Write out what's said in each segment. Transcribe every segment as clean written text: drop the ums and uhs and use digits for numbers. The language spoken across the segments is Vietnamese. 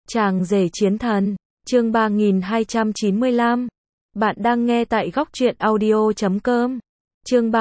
Chàng rể chiến thần, chương 3295. Bạn đang nghe tại góc truyện audio.com. Chương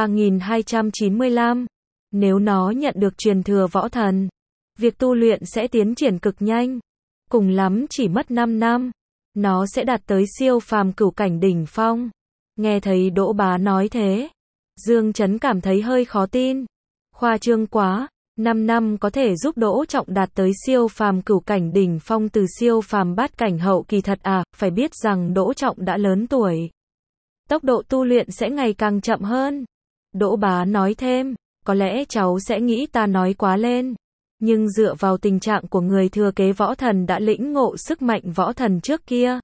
3295. Nếu nó nhận được truyền thừa võ thần, việc tu luyện sẽ tiến triển cực nhanh. Cùng lắm chỉ mất 5 năm, nó sẽ đạt tới siêu phàm cửu cảnh đỉnh phong. Nghe thấy Đỗ Bá nói thế, Dương Chấn cảm thấy hơi khó tin. Khoa trương quá, 5 năm có thể giúp Đỗ Trọng đạt tới siêu phàm cửu cảnh đỉnh phong từ siêu phàm bát cảnh hậu kỳ thật à, phải biết rằng Đỗ Trọng đã lớn tuổi. Tốc độ tu luyện sẽ ngày càng chậm hơn. Đỗ Bá nói thêm, có lẽ cháu sẽ nghĩ ta nói quá lên. Nhưng dựa vào tình trạng của người thừa kế võ thần đã lĩnh ngộ sức mạnh võ thần trước kia.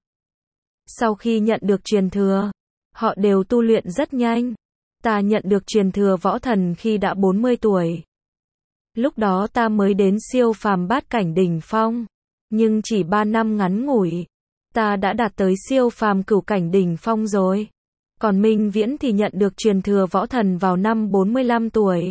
Sau khi nhận được truyền thừa, họ đều tu luyện rất nhanh. Ta nhận được truyền thừa võ thần khi đã 40 tuổi. Lúc đó ta mới đến siêu phàm bát cảnh đỉnh phong. Nhưng chỉ 3 năm ngắn ngủi, ta đã đạt tới siêu phàm cửu cảnh đỉnh phong rồi. Còn Minh Viễn thì nhận được truyền thừa võ thần vào năm 45 tuổi.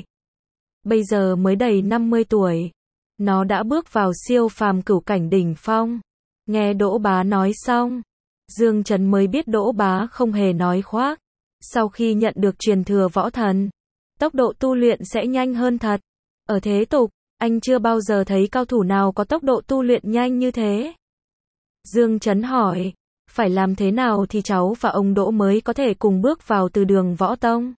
Bây giờ mới đầy 50 tuổi. Nó đã bước vào siêu phàm cửu cảnh đỉnh phong. Nghe Đỗ Bá nói xong, Dương Chấn mới biết Đỗ Bá không hề nói khoác. Sau khi nhận được truyền thừa võ thần, tốc độ tu luyện sẽ nhanh hơn thật. Ở thế tục, anh chưa bao giờ thấy cao thủ nào có tốc độ tu luyện nhanh như thế. Dương Chấn hỏi, phải làm thế nào thì cháu và ông Đỗ mới có thể cùng bước vào từ đường võ tông?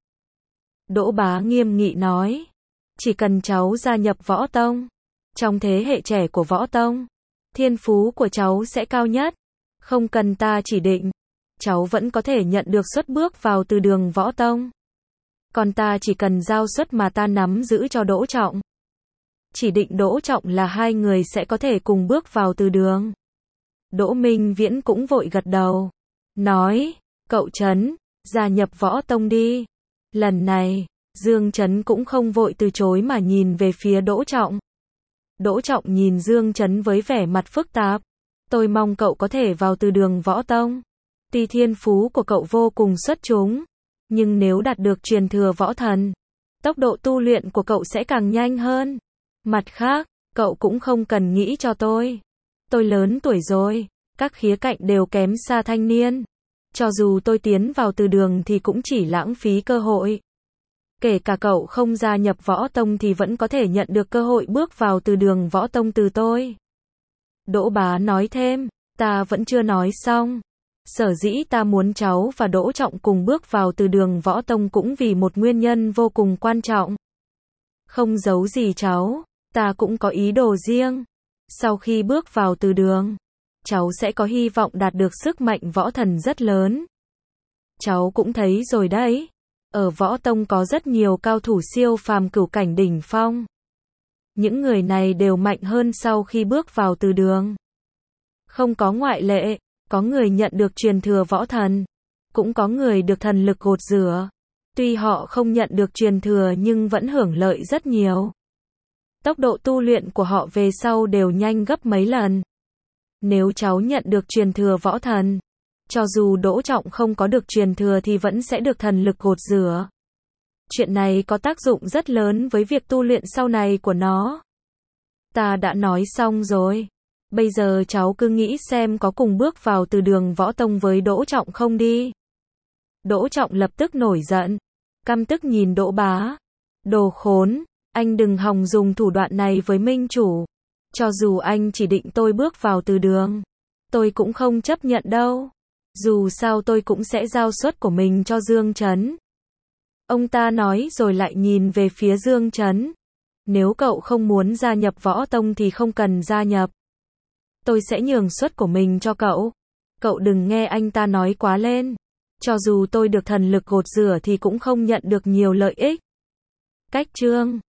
Đỗ Bá nghiêm nghị nói, chỉ cần cháu gia nhập võ tông, trong thế hệ trẻ của võ tông, thiên phú của cháu sẽ cao nhất. Không cần ta chỉ định, cháu vẫn có thể nhận được suất bước vào từ đường võ tông. Còn ta chỉ cần giao suất mà ta nắm giữ cho Đỗ Trọng. Chỉ định Đỗ Trọng là hai người sẽ có thể cùng bước vào từ đường. Đỗ Minh Viễn cũng vội gật đầu. Nói, cậu Trấn, gia nhập võ tông đi. Lần này, Dương Trấn cũng không vội từ chối mà nhìn về phía Đỗ Trọng. Đỗ Trọng nhìn Dương Trấn với vẻ mặt phức tạp. Tôi mong cậu có thể vào từ đường võ tông. Tuy thiên phú của cậu vô cùng xuất chúng, nhưng nếu đạt được truyền thừa võ thần, tốc độ tu luyện của cậu sẽ càng nhanh hơn. Mặt khác, cậu cũng không cần nghĩ cho tôi. Tôi lớn tuổi rồi, các khía cạnh đều kém xa thanh niên. Cho dù tôi tiến vào từ đường thì cũng chỉ lãng phí cơ hội. Kể cả cậu không gia nhập võ tông thì vẫn có thể nhận được cơ hội bước vào từ đường võ tông từ tôi. Đỗ Bá nói thêm, ta vẫn chưa nói xong. Sở dĩ ta muốn cháu và Đỗ Trọng cùng bước vào từ đường võ tông cũng vì một nguyên nhân vô cùng quan trọng. Không giấu gì cháu, ta cũng có ý đồ riêng. Sau khi bước vào từ đường, cháu sẽ có hy vọng đạt được sức mạnh võ thần rất lớn. Cháu cũng thấy rồi đấy, ở võ tông có rất nhiều cao thủ siêu phàm cửu cảnh đỉnh phong. Những người này đều mạnh hơn sau khi bước vào từ đường. Không có ngoại lệ, có người nhận được truyền thừa võ thần, cũng có người được thần lực gột rửa. Tuy họ không nhận được truyền thừa nhưng vẫn hưởng lợi rất nhiều. Tốc độ tu luyện của họ về sau đều nhanh gấp mấy lần. Nếu cháu nhận được truyền thừa võ thần, cho dù Đỗ Trọng không có được truyền thừa thì vẫn sẽ được thần lực gột rửa. Chuyện này có tác dụng rất lớn với việc tu luyện sau này của nó. Ta đã nói xong rồi. Bây giờ cháu cứ nghĩ xem có cùng bước vào từ đường võ tông với Đỗ Trọng không đi. Đỗ Trọng lập tức nổi giận, căm tức nhìn Đỗ Bá. Đồ khốn, anh đừng hòng dùng thủ đoạn này với minh chủ. Cho dù anh chỉ định tôi bước vào từ đường, tôi cũng không chấp nhận đâu. Dù sao tôi cũng sẽ giao suất của mình cho Dương Trấn. Ông ta nói rồi lại nhìn về phía Dương Trấn. Nếu cậu không muốn gia nhập võ tông thì không cần gia nhập. Tôi sẽ nhường suất của mình cho cậu. Cậu đừng nghe anh ta nói quá lên. Cho dù tôi được thần lực gột rửa thì cũng không nhận được nhiều lợi ích. Cách chương